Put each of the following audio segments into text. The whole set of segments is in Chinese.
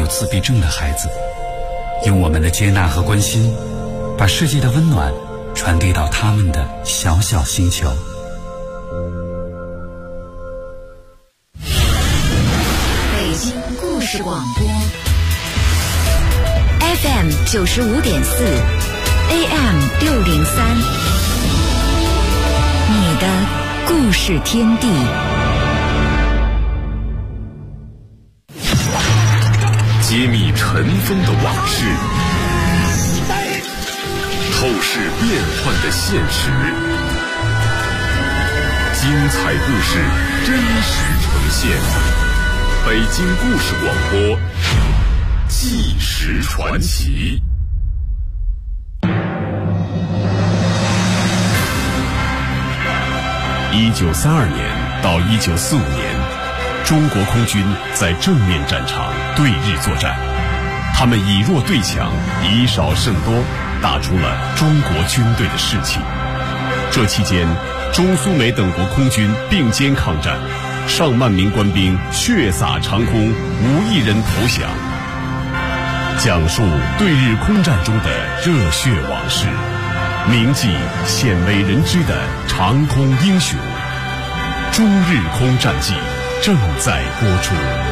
有自闭症的孩子，用我们的接纳和关心，把世界的温暖传递到他们的小小星球。 北京故事广播 FM 95.4 AM 603，你的故事天地。 揭秘尘封的往事，透视变幻的现实，精彩故事真实呈现。北京故事广播，纪实传奇。1932年到1945年，中国空军在正面战场对日作战，他们以弱对强，以少胜多，打出了中国军队的士气。这期间，中苏美等国空军并肩抗战，上万名官兵血洒长空，无一人投降。讲述对日空战中的热血往事，铭记鲜为人知的长空英雄。中日空战记正在播出。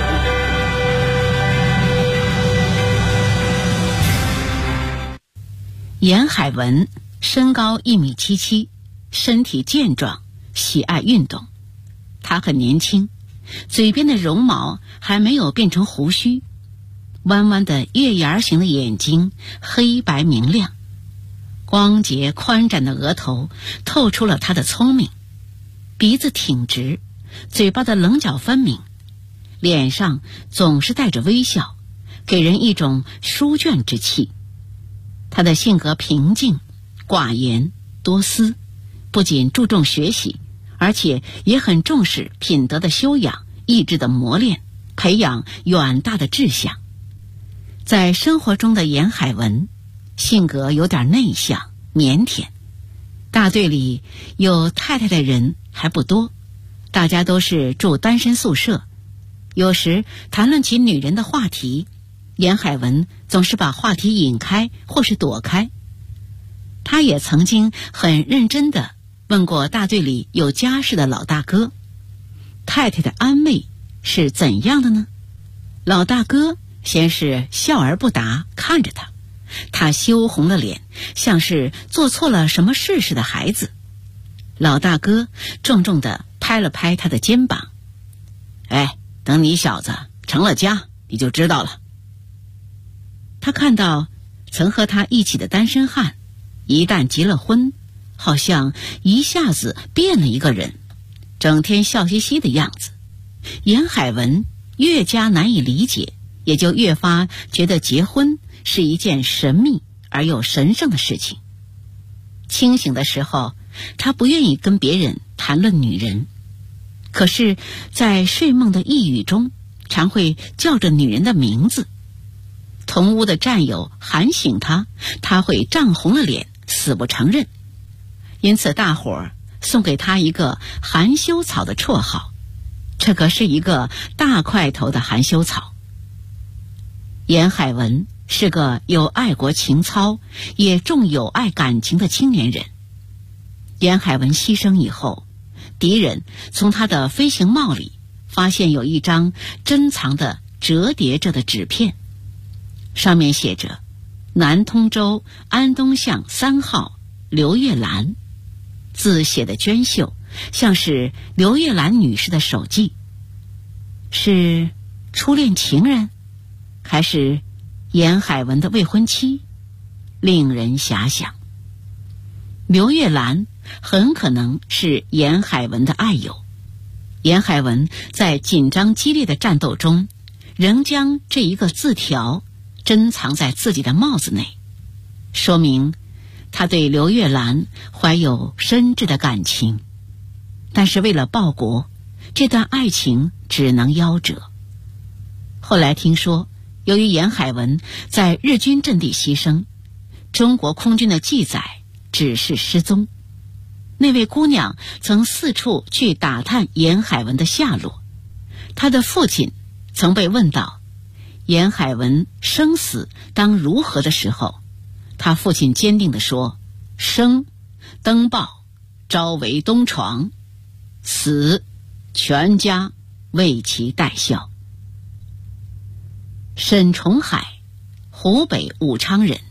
严海文身高1.77米，身体健壮，喜爱运动。他很年轻，嘴边的绒毛还没有变成胡须，弯弯的月牙形的眼睛黑白明亮，光洁宽展的额头透出了他的聪明，鼻子挺直，嘴巴的棱角分明，脸上总是带着微笑，给人一种书卷之气。他的性格平静、寡言、多思，不仅注重学习，而且也很重视品德的修养、意志的磨练，培养远大的志向。在生活中的严海文，性格有点内向、腼腆。大队里有太太的人还不多，大家都是住单身宿舍。有时谈论起女人的话题，严海文总是把话题引开或是躲开。他也曾经很认真地问过大队里有家室的老大哥，太太的安危是怎样的呢？老大哥先是笑而不答，看着他，他羞红了脸，像是做错了什么事似的孩子。老大哥重重地拍了拍他的肩膀，哎，等你小子成了家，你就知道了。他看到曾和他一起的单身汉，一旦结了婚，好像一下子变了一个人，整天笑嘻嘻的样子。严海文越加难以理解，也就越发觉得结婚是一件神秘而又神圣的事情。清醒的时候，他不愿意跟别人谈论女人，可是在睡梦的呓语中，常会叫着女人的名字。同屋的战友喊醒他，他会涨红了脸，死不承认。因此大伙儿送给他一个含羞草的绰号，这可是一个大块头的含羞草。严海文是个有爱国情操也重友爱感情的青年人。严海文牺牲以后，敌人从他的飞行帽里发现有一张珍藏的折叠着的纸片，上面写着南通州安东巷3号刘月兰，字写的娟秀，像是刘月兰女士的手迹。是初恋情人，还是严海文的未婚妻？令人遐想。刘月兰很可能是严海文的爱友。严海文在紧张激烈的战斗中，仍将这一个字条珍藏在自己的帽子内，说明他对刘月兰怀有深挚的感情。但是为了报国，这段爱情只能夭折。后来听说，由于严海文在日军阵地牺牲，中国空军的记载只是失踪。那位姑娘曾四处去打探严海文的下落，他的父亲曾被问到， 严海文生死当如何的时候，他父亲坚定地说：生，登报，朝为东床；死，全家为其代孝。沈崇海，湖北武昌人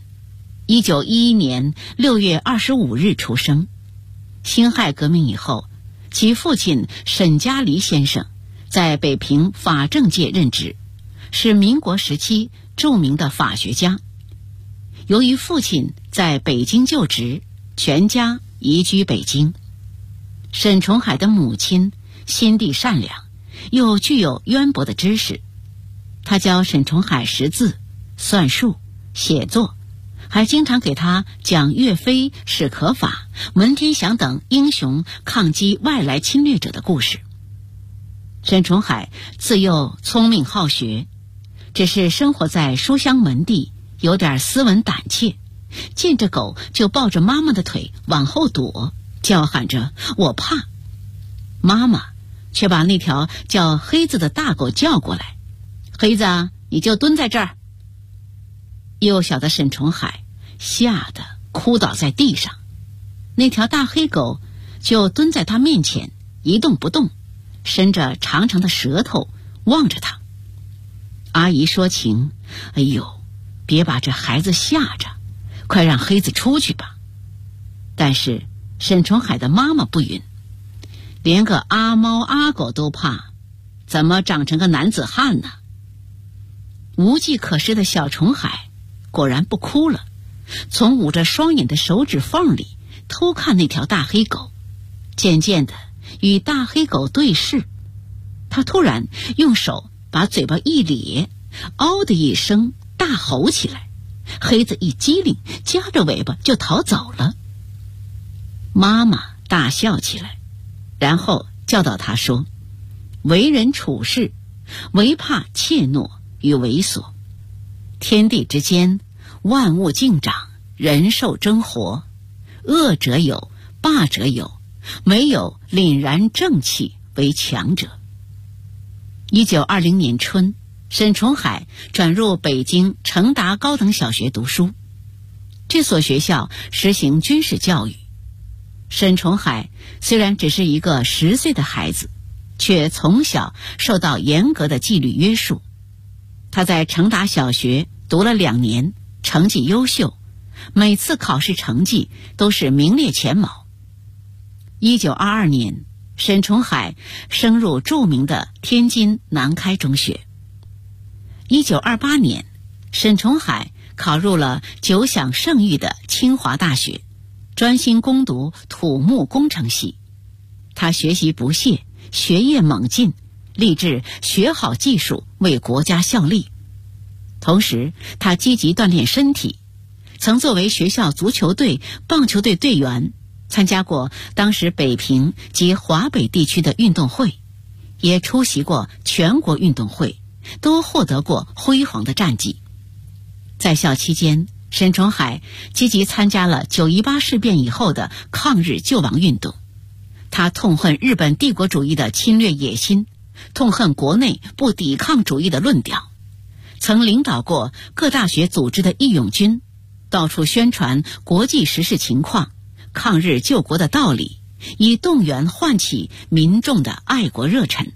，1911年6月25日出生。辛亥革命以后，其父亲沈家黎先生在北平法政界任职，是民国时期著名的法学家。由于父亲在北京就职，全家移居北京。沈崇海的母亲心地善良，又具有渊博的知识，他教沈崇海识字、算术、写作，还经常给他讲岳飞、史可法、文天祥等英雄抗击外来侵略者的故事。沈崇海自幼聪明好学，只是生活在书香门第，有点斯文胆怯，见着狗就抱着妈妈的腿往后躲，叫喊着我怕。妈妈却把那条叫黑子的大狗叫过来，黑子，你就蹲在这儿。幼小的沈崇海吓得哭倒在地上，那条大黑狗就蹲在他面前一动不动，伸着长长的舌头望着他。阿姨说情，哎呦，别把这孩子吓着，快让黑子出去吧。但是沈崇海的妈妈不允，连个阿猫阿狗都怕，怎么长成个男子汉呢？无计可施的小崇海果然不哭了，从捂着双眼的手指缝里偷看那条大黑狗，渐渐的与大黑狗对视。他突然用手把嘴巴一咧，嗷的一声大吼起来，黑子一激灵，夹着尾巴就逃走了。妈妈大笑起来，然后教导他说：为人处事，唯怕怯懦与猥琐。天地之间，万物竞长，人兽争活，恶者有，霸者有，没有凛然正气为强者。1920年春，沈崇海转入北京成达高等小学读书。这所学校实行军事教育。沈崇海虽然只是一个10岁的孩子，却从小受到严格的纪律约束。他在成达小学读了2年，成绩优秀，每次考试成绩都是名列前茅。1922年，沈崇海升入著名的天津南开中学。1928年，沈崇海考入了久享盛誉的清华大学，专心攻读土木工程系。他学习不懈，学业猛进，立志学好技术，为国家效力。同时，他积极锻炼身体，曾作为学校足球队、棒球队队员，参加过当时北平及华北地区的运动会，也出席过全国运动会，都获得过辉煌的战绩。在校期间，沈崇海积极参加了9·18事变以后的抗日救亡运动。他痛恨日本帝国主义的侵略野心，痛恨国内不抵抗主义的论调，曾领导过各大学组织的义勇军，到处宣传国际时事情况、抗日救国的道理，以动员唤起民众的爱国热忱。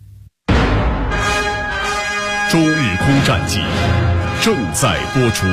周日空战记正在播出。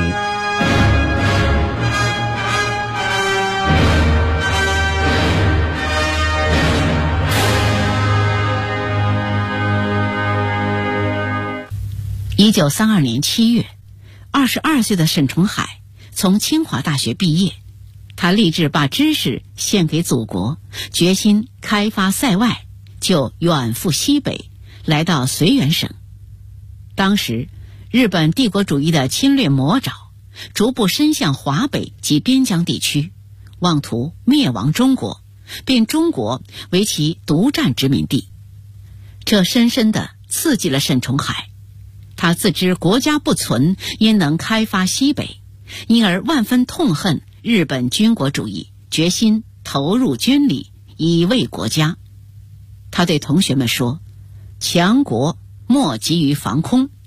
1932年7月，22岁的沈崇海从清华大学毕业，他立志把知识献给祖国，决心开发塞外，就远赴西北，来到绥远省。当时日本帝国主义的侵略魔爪逐步伸向华北及边疆地区，妄图灭亡中国，并中国为其独占殖民地。这深深地刺激了沈崇海，他自知国家不存，焉能开发西北，因而万分痛恨日本军国主义，决心投入军旅，以卫国家。他对同学们说：强国莫急于防空，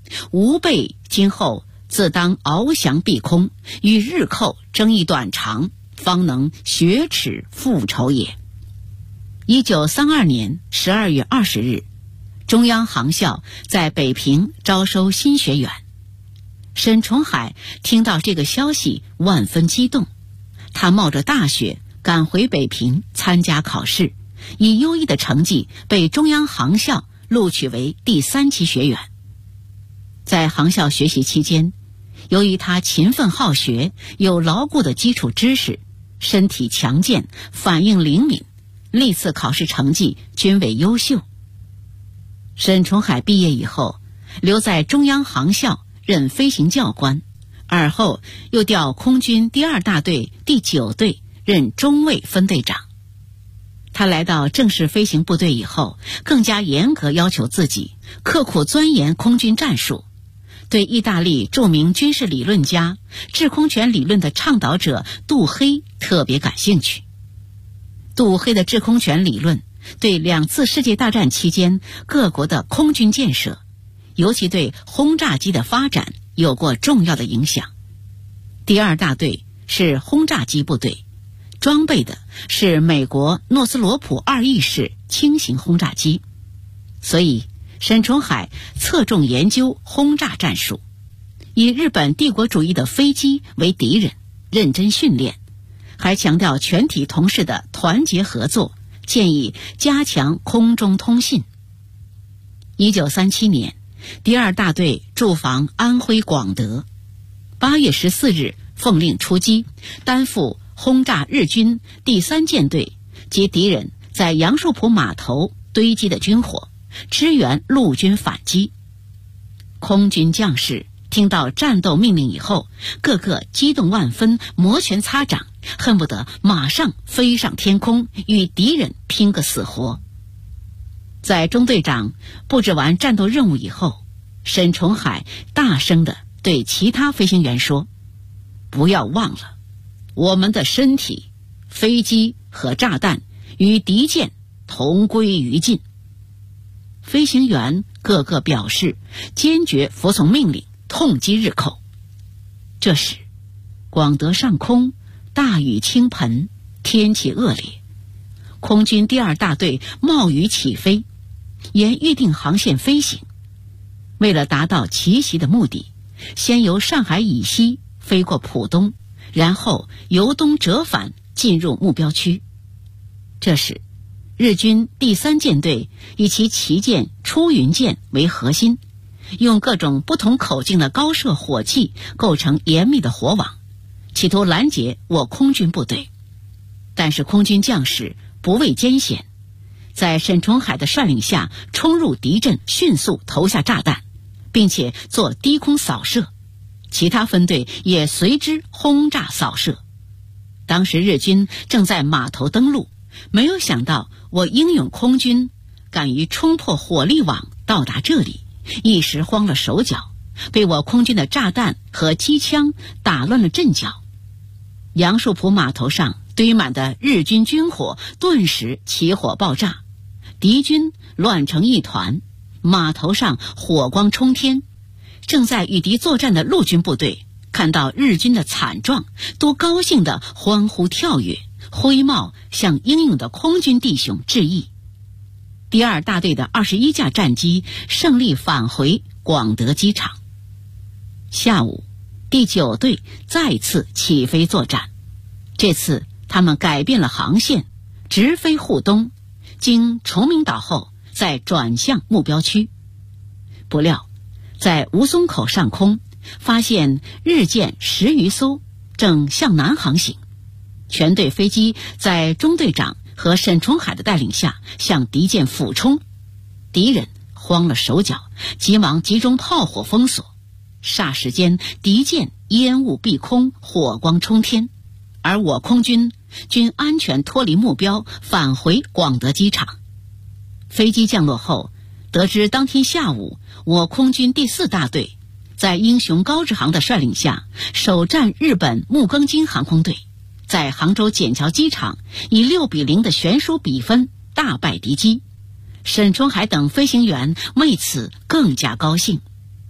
吾辈今后自当翱翔碧空，与日寇争一短长，方能雪耻复仇也。1932年12月20日，中央航校在北平招收新学员。沈从海听到这个消息，万分激动。他冒着大雪赶回北平参加考试，以优异的成绩被中央航校录取为第3期学员。在航校学习期间，由于他勤奋好学，有牢固的基础知识，身体强健，反应灵敏，历次考试成绩均为优秀。沈从海毕业以后，留在中央航校任飞行教官，尔后又调空军第2大队第9队任中尉分队长。他来到正式飞行部队以后，更加严格要求自己，刻苦钻研空军战术，对意大利著名军事理论家、制空权理论的倡导者杜黑特别感兴趣。杜黑的制空权理论对2次世界大战期间各国的空军建设，尤其对轰炸机的发展有过重要的影响。第2大队是轰炸机部队，装备的是美国诺斯罗普2翼式轻型轰炸机，所以沈从海侧重研究轰炸战术，以日本帝国主义的飞机为敌人，认真训练，还强调全体同事的团结合作，建议加强空中通信。1937年，第2大队驻防安徽广德，8月14日奉令出击，担负轰炸日军第3舰队及敌人在杨树浦码头堆积的军火，支援陆军反击。空军将士听到战斗命令以后，个个激动万分，摩拳擦掌，恨不得马上飞上天空，与敌人拼个死活。在中队长布置完战斗任务以后，沈从海大声地对其他飞行员说：不要忘了，我们的身体、飞机和炸弹与敌舰同归于尽。飞行员个个表示坚决服从命令，痛击日寇。这时，广德上空大雨倾盆，天气恶劣，空军第2大队冒雨起飞，沿预定航线飞行。为了达到奇袭的目的，先由上海以西飞过浦东，然后由东折返进入目标区。这时，日军第3舰队以其旗舰出云舰为核心，用各种不同口径的高射火器构成严密的火网，企图拦截我空军部队。但是空军将士不畏艰险，在沈从海的率领下冲入敌阵，迅速投下炸弹，并且做低空扫射，其他分队也随之轰炸扫射。当时日军正在码头登陆，没有想到我英勇空军敢于冲破火力网到达这里，一时慌了手脚，被我空军的炸弹和机枪打乱了阵脚。杨树浦码头上堆满的日军军火顿时起火爆炸，敌军乱成一团，码头上火光冲天。正在与敌作战的陆军部队看到日军的惨状，都高兴地欢呼跳跃，挥帽向英勇的空军弟兄致意。第2大队的21架战机胜利返回广德机场。下午，第9队再次起飞作战，这次他们改变了航线，直飞沪东，经崇明岛后再转向目标区。不料在吴淞口上空发现日舰10余艘正向南航行，全队飞机在中队长和沈从海的带领下向敌舰俯冲，敌人慌了手脚，急忙集中炮火封锁。霎时间，敌舰烟雾蔽空，火光冲天，而我空军均安全脱离目标，返回广德机场。飞机降落后，得知当天下午我空军第4大队在英雄高志航的率领下首战日本木更津航空队，在杭州笕桥机场以6-0的悬殊比分大败敌机。沈从海等飞行员为此更加高兴。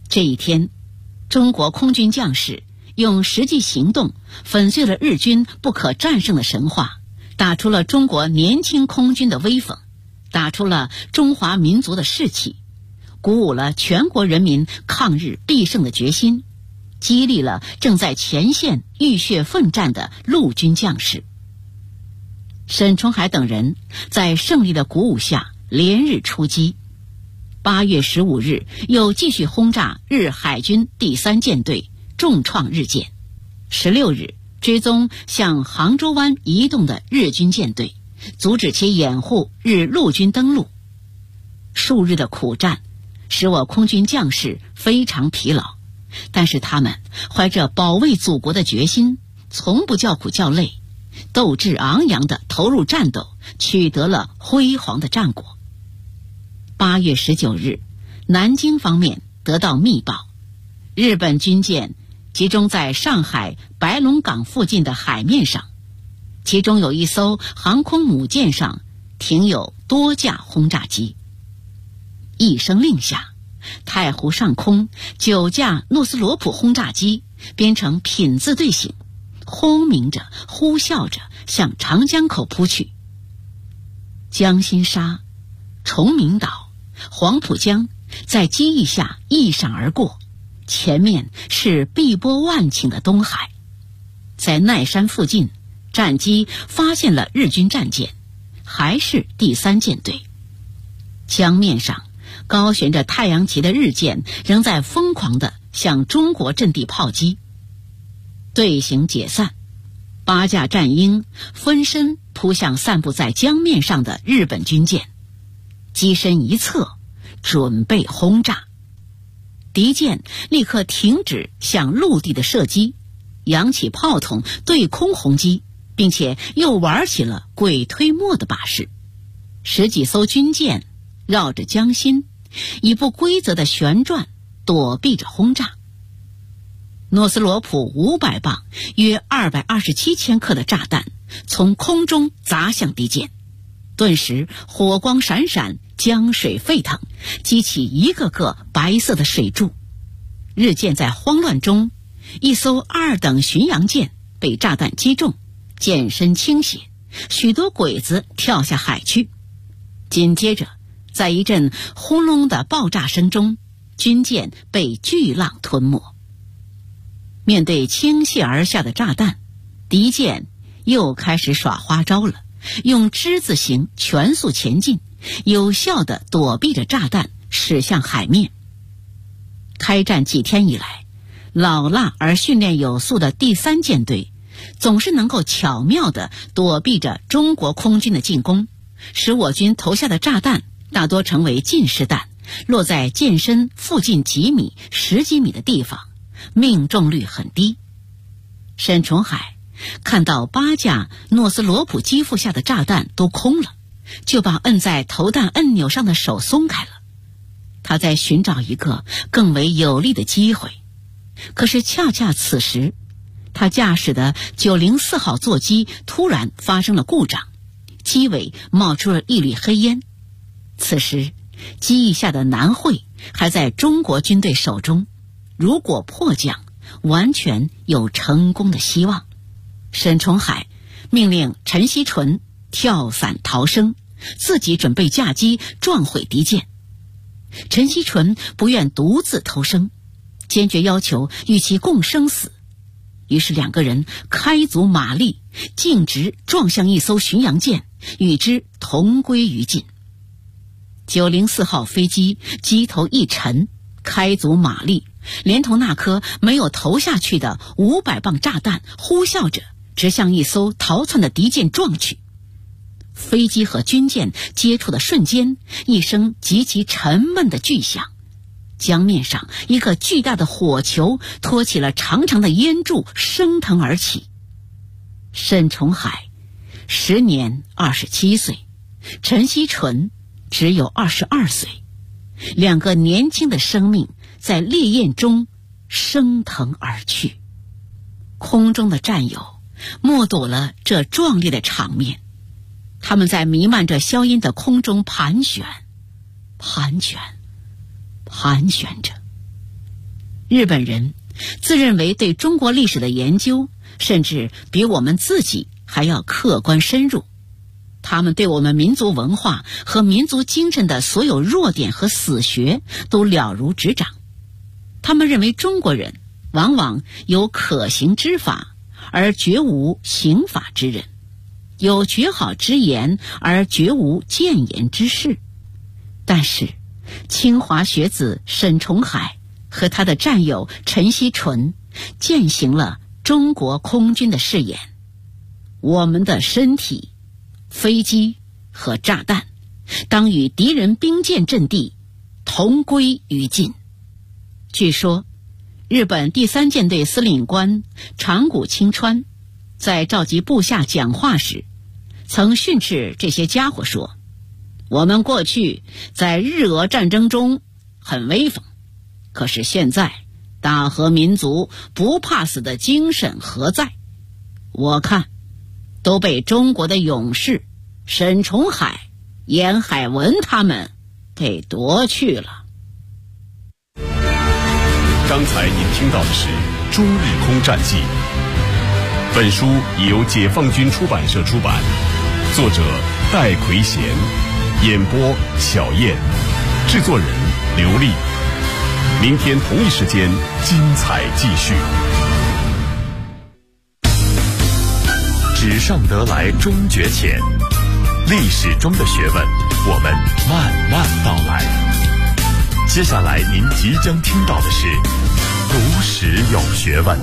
这一天，中国空军将士用实际行动粉碎了日军不可战胜的神话，打出了中国年轻空军的威风，打出了中华民族的士气，鼓舞了全国人民抗日必胜的决心，激励了正在前线浴血奋战的陆军将士。沈崇海等人在胜利的鼓舞下连日出击。8月15日又继续轰炸日海军第3舰队，重创日舰。16日追踪向杭州湾移动的日军舰队，阻止其掩护日陆军登陆。数日的苦战使我空军将士非常疲劳，但是他们怀着保卫祖国的决心，从不叫苦叫累，斗志昂扬地投入战斗，取得了辉煌的战果。8月19日，南京方面得到密报，日本军舰集中在上海白龙港附近的海面上，其中有一艘航空母舰上停有多架轰炸机。一声令下，太湖上空9架诺斯罗普轰炸机编成品字队形，轰鸣着呼啸着向长江口扑去。江心沙、崇明岛、黄浦江在机翼下一闪而过，前面是碧波万顷的东海。在奈山附近，战机发现了日军战舰，还是第3舰队。江面上高悬着太阳旗的日舰仍在疯狂地向中国阵地炮击。队形解散，8架战鹰分身扑向散布在江面上的日本军舰，机身一侧准备轰炸。敌舰立刻停止向陆地的射击，扬起炮筒对空轰击，并且又玩起了鬼推磨的把式。10几艘军舰绕着江心以不规则的旋转躲避着轰炸。诺斯罗普500磅约227千克的炸弹从空中砸向敌舰，顿时火光闪闪，江水沸腾，激起一个个白色的水柱。日舰在慌乱中，一艘2等巡洋舰被炸弹击中，舰身倾斜，许多鬼子跳下海去。紧接着，在一阵轰隆的爆炸声中，军舰被巨浪吞没。面对倾泻而下的炸弹，敌舰又开始耍花招了，用之字形全速前进，有效地躲避着炸弹驶向海面。开战几天以来，老辣而训练有素的第3舰队总是能够巧妙地躲避着中国空军的进攻，使我军投下的炸弹大多成为近视弹，落在舰身附近几米、10几米的地方，命中率很低。沈崇海看到8架诺斯罗普机腹下的炸弹都空了，就把摁在投弹按钮上的手松开了。他在寻找一个更为有利的机会，可是恰恰此时，他驾驶的904号座机突然发生了故障，机尾冒出了一缕黑烟。此时机翼下的南汇还在中国军队手中，如果迫降，完全有成功的希望。沈崇海命令陈锡纯跳伞逃生，自己准备驾机撞毁敌舰。陈锡纯不愿独自偷生，坚决要求与其共生死。于是2个人开足马力，径直撞向一艘巡洋舰，与之同归于尽。904号飞机机头一沉，开足马力，连同那颗没有投下去的500磅炸弹，呼啸着直向一艘逃窜的敌舰撞去。飞机和军舰接触的瞬间，一声极其沉闷的巨响，江面上一个巨大的火球托起了长长的烟柱，升腾而起。沈崇海时年27岁，陈锡纯只有22岁，2个年轻的生命在烈焰中升腾而去。空中的战友目睹了这壮丽的场面，他们在弥漫着硝烟的空中盘旋着， 日本人自认为对中国历史的研究甚至比我们自己还要客观深入，他们对我们民族文化和民族精神的所有弱点和死穴都了如指掌。他们认为中国人往往有可行之法而绝无行法之人，有绝好之言而绝无谏言之士。但是清华学子沈崇海和他的战友陈锡纯践行了中国空军的誓言：我们的身体、飞机和炸弹当与敌人兵舰阵地同归于尽。据说日本第3舰队司令官长谷清川在召集部下讲话时，曾训斥这些家伙说：我们过去在日俄战争中很威风，可是现在大和民族不怕死的精神何在？我看都被中国的勇士沈崇海、严海文他们给夺去了。 刚才您听到的是《中日空战记》，本书已由解放军出版社出版，作者戴奎贤，演播小燕，制作人刘丽。明天同一时间精彩继续。纸上得来终觉浅，历史中的学问我们慢慢道来。接下来您即将听到的是读史有学问。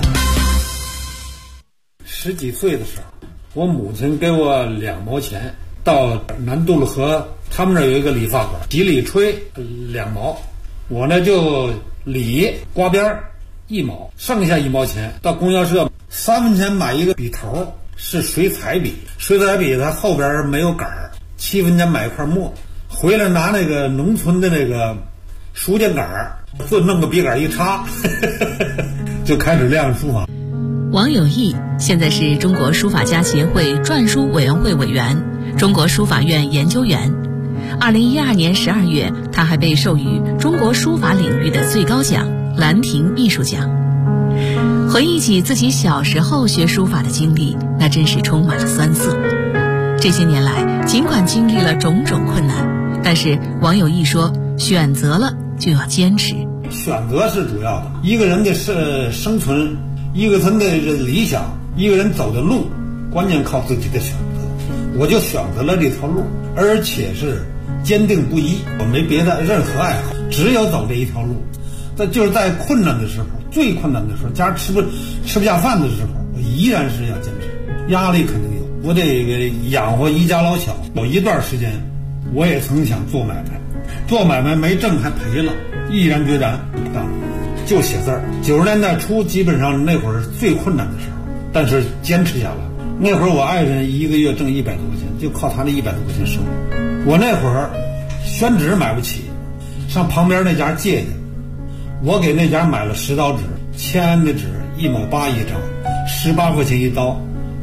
10几岁的时候，我母亲给我2毛钱，到南渡路河他们那有一个理发馆，洗理吹2毛，我呢就理刮边1毛，剩下1毛钱到供销社3分钱买一个笔头，是水彩笔，水彩笔它后边没有杆儿，7分钱买一块墨，回来拿那个农村的那个书架杆儿，就弄个笔杆一插就开始练书法。 王有义现在是中国书法家协会篆书委员会委员、中国书法院研究员。2012年12月，他还被授予中国书法领域的最高奖兰亭秘书奖。回忆起自己小时候学书法的经历，那真是充满了酸涩。这些年来，尽管经历了种种困难，但是王有义说，选择了就要坚持。 选择是主要的，一个人的生存，一个人的理想，一个人走的路，关键靠自己的选择。我就选择了这条路，而且是坚定不移，我没别的任何爱好，只有走这一条路。就是在困难的时候，最困难的时候，家吃不下饭的时候，我依然是要坚持。压力肯定有，我得养活一家老小。有一段时间我也曾想做买卖，做买卖没挣还赔了，毅然决然不干了，就写字儿。90年代初基本上那会儿是最困难的时候，但是坚持下来。那会儿我爱人一个月挣100多块钱，就靠他那100多块钱生活。我那会儿宣纸买不起，上旁边那家借去，我给那家买了10刀纸，签的纸1毛8一张，18块钱一刀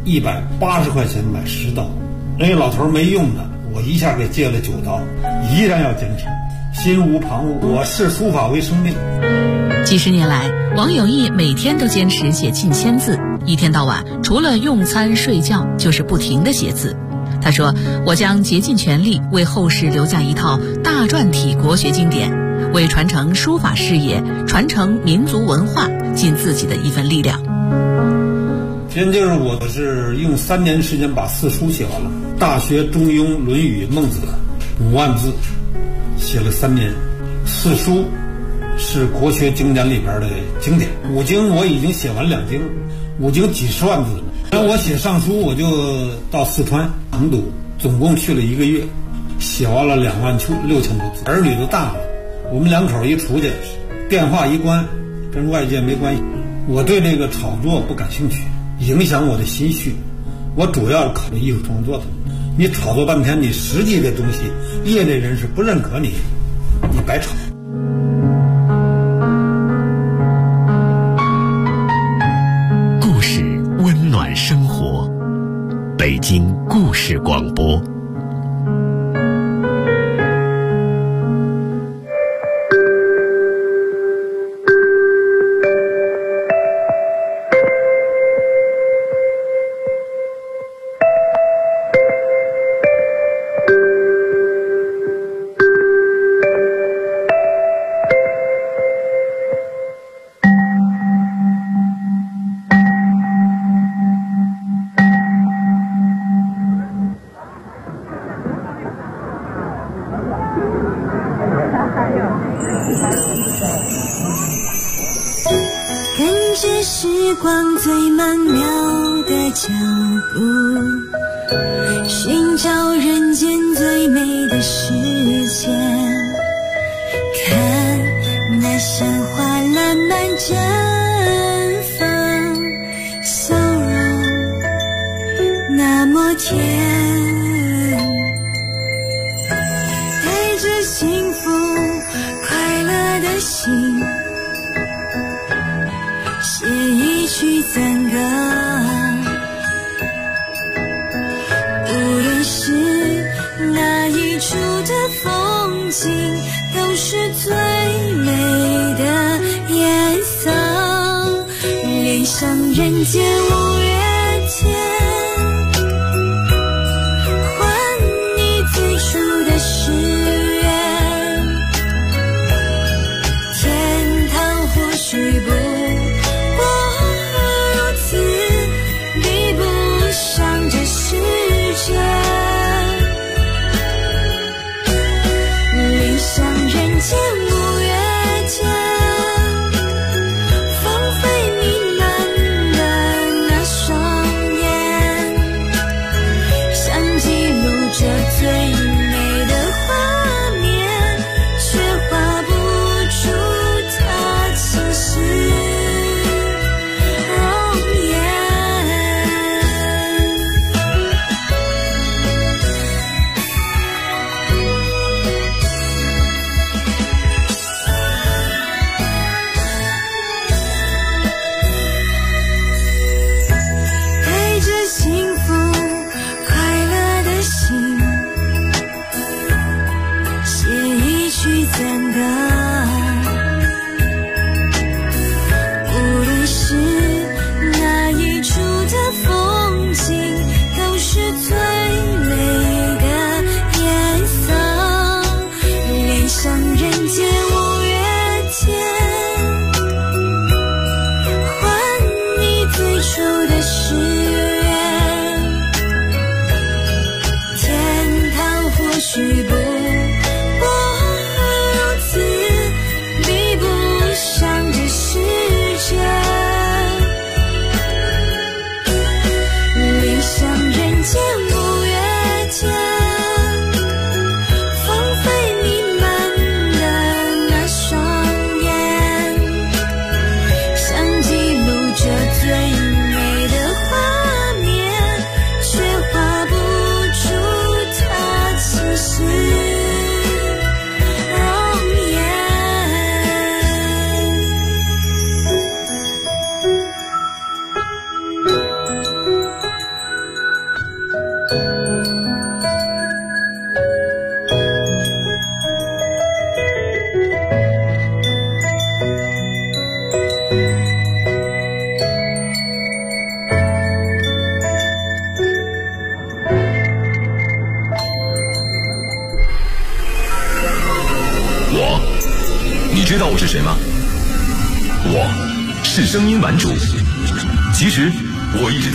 ，180块钱买10刀。人家老头没用的，我一下给借了9刀，依然要坚持，心无旁骛。我视书法为生命。 几十年来，王有义每天都坚持写近1000字，一天到晚除了用餐睡觉就是不停地写字。他说，我将竭尽全力为后世留下一套大篆体国学经典，为传承书法事业、传承民族文化尽自己的一份力量。 今就是我是用3年时间把4书写完了，《大学》《中庸》《论语》《孟子》5万字，写了3年。4书是国学经典里边的经典，5经我已经写完2经，5经几十万字了。然后我写上书，我就到四川成都，总共去了1个月，写完了2万6000多字。儿女都大了，我们2口一出去，电话一关，跟外界没关系。我对这个炒作不感兴趣，影响我的心绪。我主要考虑艺术创作的。你炒作半天，你实际的东西，业内人士不认可你，你白炒。 故事温暖生活，北京故事广播。 着时光最曼妙的脚步，寻找人间最美的世界。看那山花烂漫绽放，笑容那么甜，带着幸福快乐的心，写一曲赞歌。无论是哪一处的风景，都是最美的颜色。恋上人间五月天，还你最初的誓言。天堂或许不知道我是谁吗？我是声音玩主，其实我一直都